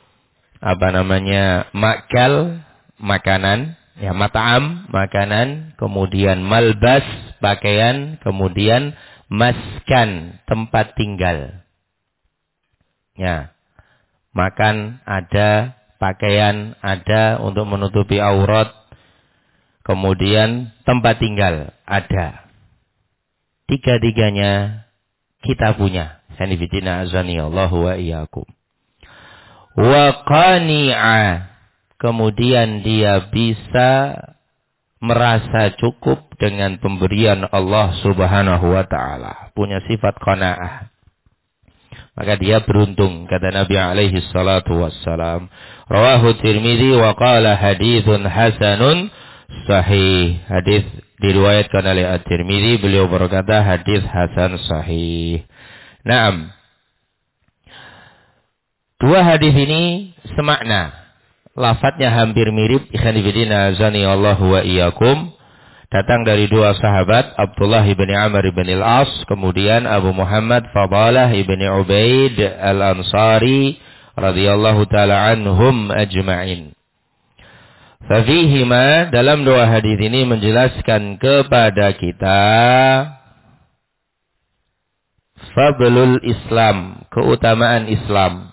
[SPEAKER 1] makal, makanan, ya, mat'am, makanan, kemudian malbas, pakaian, kemudian maskan, tempat tinggal. Ya. Makan ada, pakaian ada untuk menutupi aurat, kemudian tempat tinggal ada. Tiga-tiganya kita punya. Sanifidina azani Allahu wa iyyakum. Wa qani'a, kemudian dia bisa merasa cukup dengan pemberian Allah Subhanahu wa taala, punya sifat qanaah. Maka dia beruntung, kata Nabi alaihi salatu wassalam. Rawahu Tirmidzi wa qala haditsun hasanun sahih. Hadis diriwayatkan oleh At-Tirmidzi, beliau berkata hadis hasan sahih. Naam. Dua hadis ini semakna. Lafadznya hampir mirip. Ikhwan fillah azani Allahu wa iyyakum. Datang dari dua sahabat, Abdullah ibn Amr ibn al-As, kemudian Abu Muhammad Fadalah ibn Ubaid al-Ansari radhiyallahu ta'ala anhum ajma'in. Fafihima, dalam dua hadis ini menjelaskan kepada kita fadlul Islam, keutamaan Islam.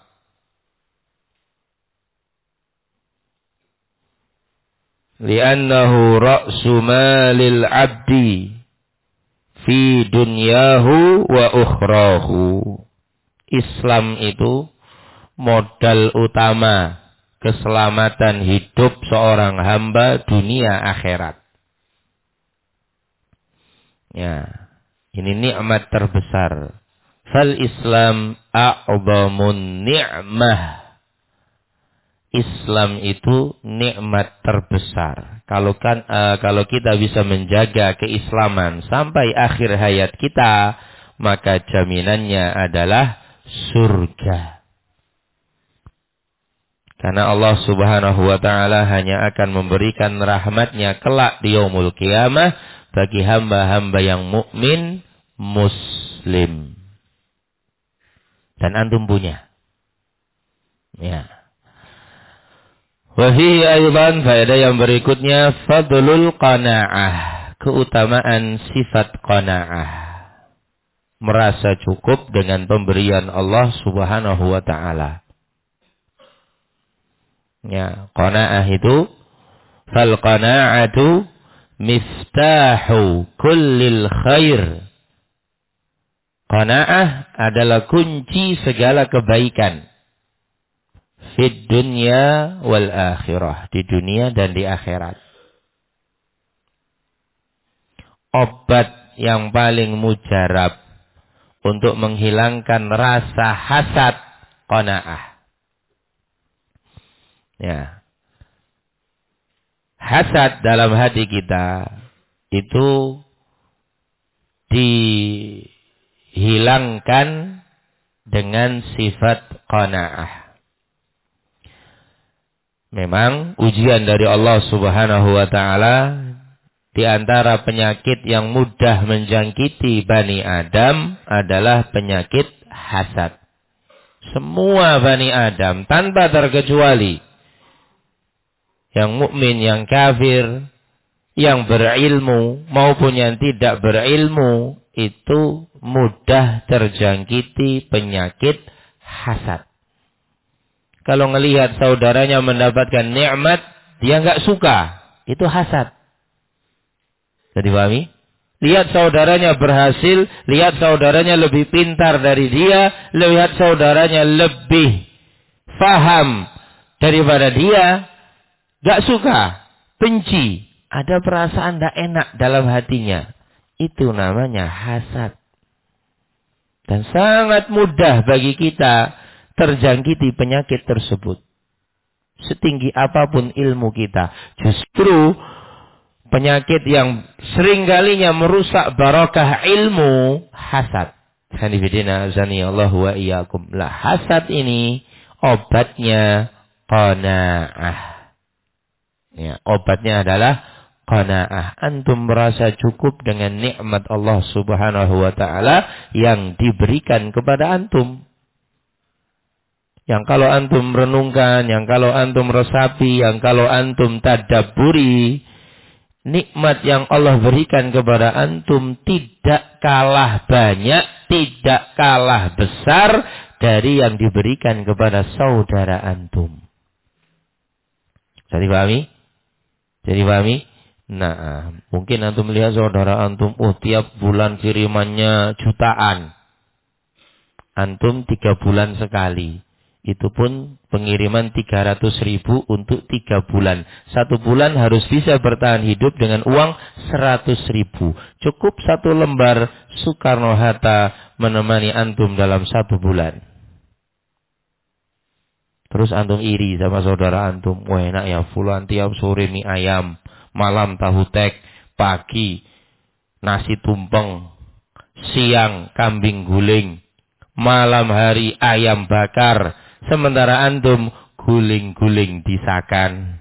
[SPEAKER 1] Li'annahu ra'su malil abdi fi dunyahu wa ukhrahu. Islam itu modal utama keselamatan hidup seorang hamba dunia akhirat. Ya, ini nikmat terbesar. Fal Islam a'zamun ni'mah. Islam itu nikmat terbesar. Kalau kita bisa menjaga keislaman sampai akhir hayat kita, maka jaminannya adalah surga. Karena Allah Subhanahu wa ta'ala hanya akan memberikan rahmatnya kelak di yaumul qiyamah bagi hamba-hamba yang mukmin muslim. Dan antum punya. Ya. Wafihi aydan, faedah yang berikutnya, fadlul qanaah, keutamaan sifat qanaah, merasa cukup dengan pemberian Allah Subhanahu wa ta'ala. Ya, qanaah itu, fal qanaatu miftahu kullil khair. Qanaah adalah kunci segala kebaikan. Fid dunya wal akhirah, di dunia dan di akhirat. obat yang paling mujarab untuk menghilangkan rasa hasad, qanaah. Ya. Hasad dalam hati kita itu dihilangkan dengan sifat qanaah. Memang ujian dari Allah Subhanahu wa taala di antara penyakit yang mudah menjangkiti Bani Adam adalah penyakit hasad. Semua Bani Adam tanpa terkecuali, yang mukmin, yang kafir, yang berilmu maupun yang tidak berilmu, itu mudah terjangkiti penyakit hasad. Kalau ngelihat saudaranya mendapatkan nikmat, dia nggak suka, itu hasad. Jadi pahami? Lihat saudaranya berhasil, lihat saudaranya lebih pintar dari dia, lihat saudaranya lebih faham daripada dia, nggak suka, benci, ada perasaan tidak enak dalam hatinya. Itu namanya hasad. Dan sangat mudah bagi kita terjangkiti penyakit tersebut. Setinggi apapun ilmu kita, justru penyakit yang seringkalinya merusak barakah ilmu, hasad. Hanifidina azani Allah wa iyyakum. Lah hasad ini obatnya qanaah. Ya, obatnya adalah qanaah. Antum merasa cukup dengan nikmat Allah Subhanahu wa taala yang diberikan kepada antum. Yang kalau antum renungkan, yang kalau antum resapi, yang kalau antum tadabburi, nikmat yang Allah berikan kepada antum tidak kalah banyak, tidak kalah besar dari yang diberikan kepada saudara antum. Jadi pahami? Jadi pahami? Nah, mungkin antum melihat saudara antum, tiap bulan kirimannya jutaan. Antum 3 bulan sekali. Itu pun pengiriman 300.000 untuk 3 bulan. 1 bulan harus bisa bertahan hidup dengan uang 100.000. Cukup 1 lembar Soekarno-Hatta menemani antum dalam 1 bulan. Terus antum iri sama saudara antum. Wah enak ya, fulan tiap sore mie ayam, malam tahu tek, pagi nasi tumpeng, siang kambing guling, malam hari ayam bakar. Sementara antum guling-guling disakan.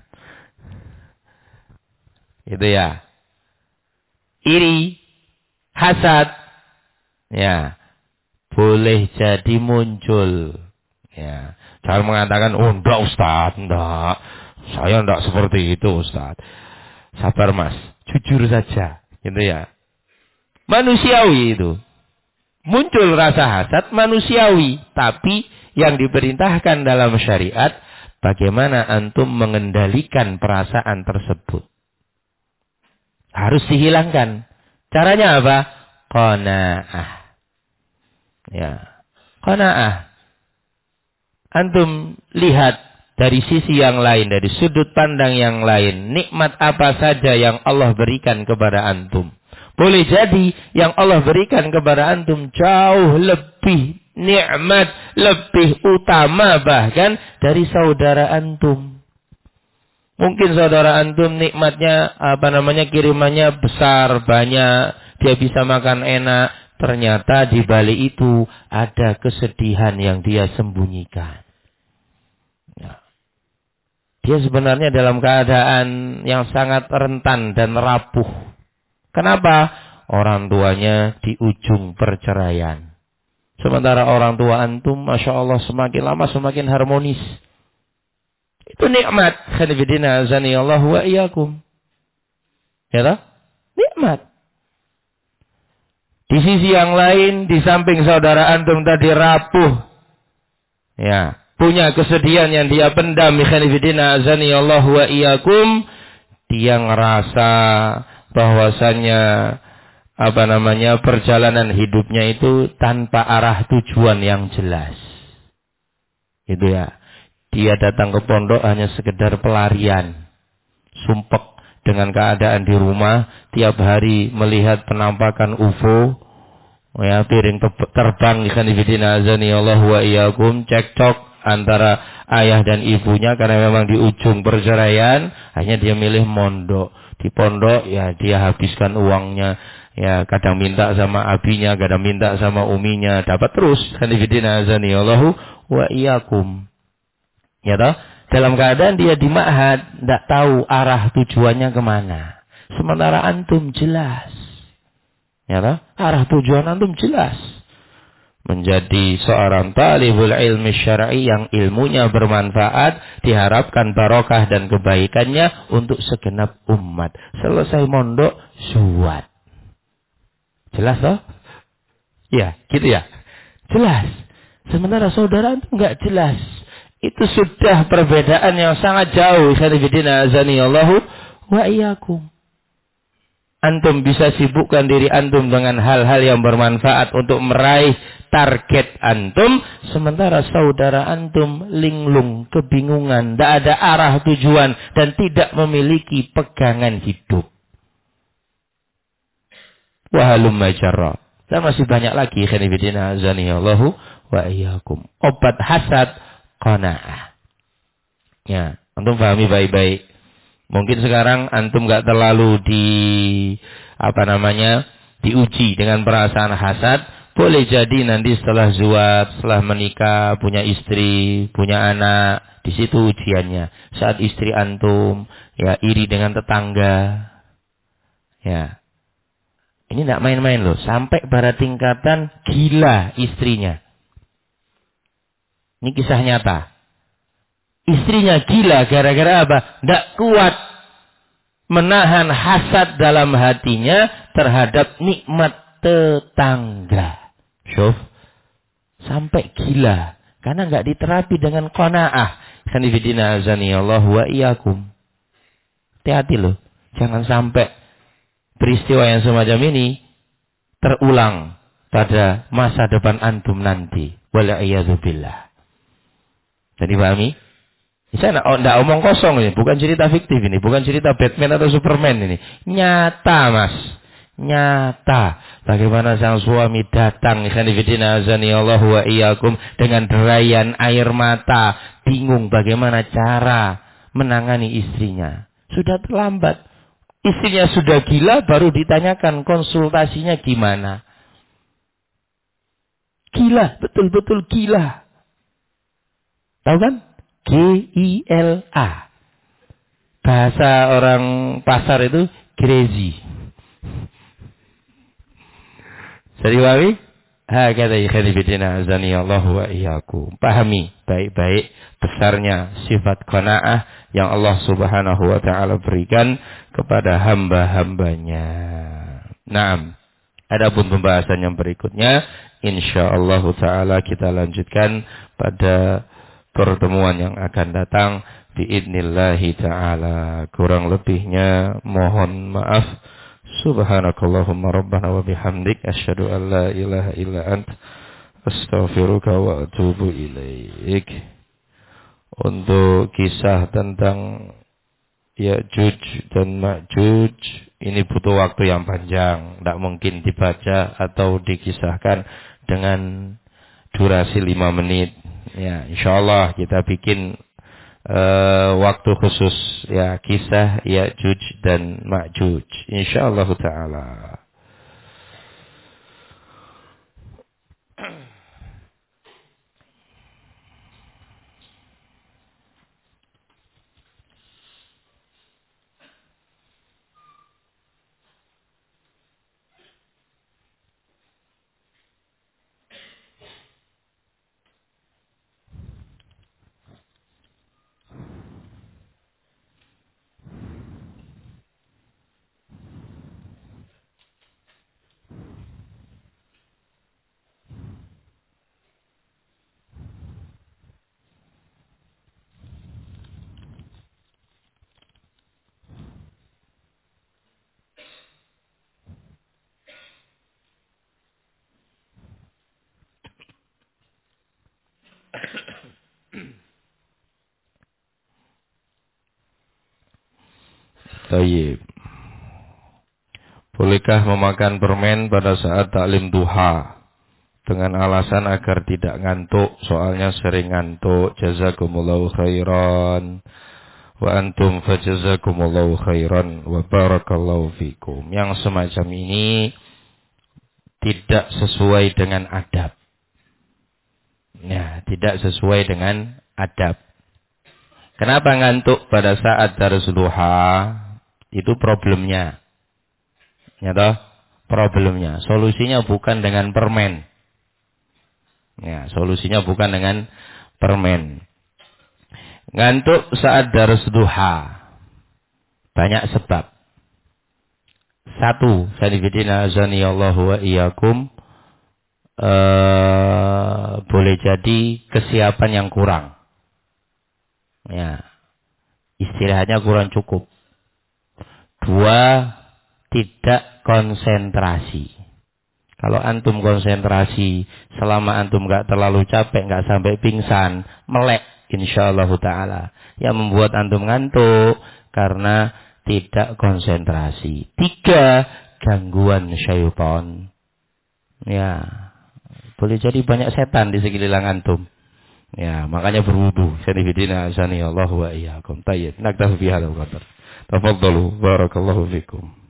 [SPEAKER 1] Itu ya. Iri, hasad, ya, boleh jadi muncul. Ya. Jangan mengatakan, oh enggak Ustaz, enggak. Saya enggak seperti itu Ustaz. Sabar Mas, jujur saja. Gitu ya. Manusiawi itu. Muncul rasa hasad manusiawi. Tapi yang diperintahkan dalam syariat, bagaimana antum mengendalikan perasaan tersebut. Harus dihilangkan. Caranya apa? Qanaah. Ya. Qanaah. Antum lihat dari sisi yang lain, dari sudut pandang yang lain. Nikmat apa saja yang Allah berikan kepada antum. Boleh jadi yang Allah berikan kepada antum jauh lebih nikmat, lebih utama bahkan dari saudara antum. Mungkin saudara antum nikmatnya, kirimannya besar, banyak, dia bisa makan enak. Ternyata di balik itu ada kesedihan yang dia sembunyikan. Ya. Dia sebenarnya dalam keadaan yang sangat rentan dan rapuh. Kenapa? Orang tuanya di ujung perceraian. Sementara orang tua antum, Masya Allah, semakin lama semakin harmonis. Itu nikmat. Khanifidina azani Allah wa iyyakum. Ya tak? Nikmat. Di sisi yang lain, di samping saudara antum tadi rapuh. Ya. Punya kesedihan yang dia pendam. Khanifidina azani Allah wa iyyakum. Dia ngerasa bahwasannya perjalanan hidupnya itu tanpa arah tujuan yang jelas. Itu ya. Dia datang ke pondok hanya sekedar pelarian. Sumpek dengan keadaan di rumah tiap hari melihat penampakan UFO, ya piring terbang ikan ibidina azani Allah wa iyyakum, cekcok antara ayah dan ibunya karena memang di ujung perceraian, hanya dia milih mondok. Di pondok ya dia habiskan uangnya, ya kadang minta sama abinya, kadang minta sama uminya, dapat terus ikan ibidina azani Allah wa iyyakum. Ya toh? Dalam keadaan dia di ma'had, tidak tahu arah tujuannya kemana. Sementara antum jelas. Ya toh? Arah tujuan antum jelas. Menjadi seorang talibul ilmi syar'i yang ilmunya bermanfaat, diharapkan barokah dan kebaikannya untuk segenap umat. Selesai mondok, zuwad. Jelas toh? Ya, gitu ya. Jelas. Sementara saudara itu enggak jelas. Itu sudah perbedaan yang sangat jauh. Khanifidina azani Allahu wa iyyakum. Antum bisa sibukkan diri antum dengan hal-hal yang bermanfaat untuk meraih target antum. Sementara saudara antum linglung, kebingungan, tidak ada arah tujuan dan tidak memiliki pegangan hidup. Wahalumma jarra. Dan masih banyak lagi khanifidina azani Allahu wa iyyakum. Obat hasad qanaah. Ya, antum pahami baik-baik. Mungkin sekarang antum enggak terlalu diuji dengan perasaan hasad. Boleh jadi nanti setelah zuwat, setelah menikah, punya istri, punya anak, di situ ujiannya. Saat istri antum ya iri dengan tetangga. Ya. Ini enggak main-main loh, sampai pada tingkatan gila istrinya. Ini kisah nyata. Istrinya gila gara-gara apa? Tidak kuat menahan hasad dalam hatinya terhadap nikmat tetangga. Syuf. Sampai gila. Karena nggak diterapi dengan qanaah. Sanifidina azani Allah wa iyyakum. Hati-hati loh. Jangan sampai peristiwa yang semacam ini terulang pada masa depan antum nanti. Wala'iyadzubillah. Jadi pahami? Saya tidak omong kosong ini, bukan cerita fiktif ini, bukan cerita Batman atau Superman ini. Nyata mas, nyata. Bagaimana sang suami datang, ikhwanifidina azani Allah wa iyyakum, dengan derayan air mata, bingung bagaimana cara menangani istrinya. Sudah terlambat. Istrinya sudah gila, baru ditanyakan konsultasinya gimana. Gila, betul-betul gila. Tahu kan? Gila. Bahasa orang pasar itu crazy. Jadi wawi, hakata ikhwanifidina azani Allah wa iyyakum. Pahami baik-baik besarnya sifat qanaah yang Allah Subhanahu wa taala berikan kepada hamba-hambanya. Naam. Adapun pembahasan yang berikutnya insyaallah taala kita lanjutkan pada pertemuan yang akan datang biidnillahi ta'ala. Kurang lebihnya mohon maaf. Subhanakallahumma rabbana wa bihamdik asyhadu an la ilaha illa ant astaghfiruka wa atubu ilaik. Untuk kisah tentang Ya'juj dan Ma'juj ini butuh waktu yang panjang, tidak mungkin dibaca atau dikisahkan dengan durasi 5 menit. Ya, insyaallah kita bikin waktu khusus ya kisah Ya'juj dan Ma'juj insyaallah taala. Tayyib. Bolehkah memakan permen pada saat taklim duha dengan alasan agar tidak ngantuk? Soalnya sering ngantuk. Jazakumullahu khairan. Wa antum fajazakumullahu khairan wa barakallahu fikum. Yang semacam ini tidak sesuai dengan adab. Ya, tidak sesuai dengan adab. Kenapa ngantuk pada saat darus duha? Itu problemnya. Ya toh? Problemnya. Solusinya bukan dengan permen. Ya, solusinya bukan dengan permen. Ngantuk saat darus duha. Banyak sebab. Satu, sanifidina azaniyallahu wa iyyakum, boleh jadi kesiapan yang kurang. Ya, istirahatnya kurang cukup. Dua, tidak konsentrasi. Kalau antum konsentrasi, selama antum nggak terlalu capek, nggak sampai pingsan, melek, insyaallah taala. Yang membuat antum ngantuk karena tidak konsentrasi. Tiga, gangguan syaitan. Ya, boleh jadi banyak setan di sekeliling antum. Ya, makanya berwudu. Sanifidina azani Allah wa iyyakum. Tayyib. Naktafi fi hadzal qadar. Tafadhalu barakallahu fikum.